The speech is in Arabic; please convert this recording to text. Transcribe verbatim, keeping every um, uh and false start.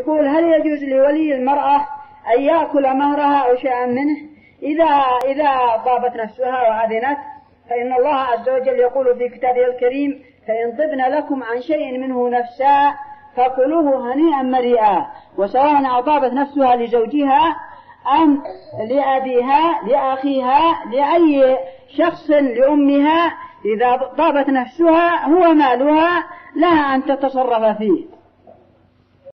يقول هل يجوز لولي المرأة أن يأكل مهرها أو شيئا منه إذا إذا طابت نفسها وأذنت؟ فإن الله عز وجل يقول في كتابه الكريم فإن طبن لكم عن شيء منه نفسا فكلوه هنيئا مريئا، وسواء أطابت نفسها لزوجها أم لأبيها لأخيها لأي شخص لأمها، إذا طابت نفسها هو مالها لها أن تتصرف فيه.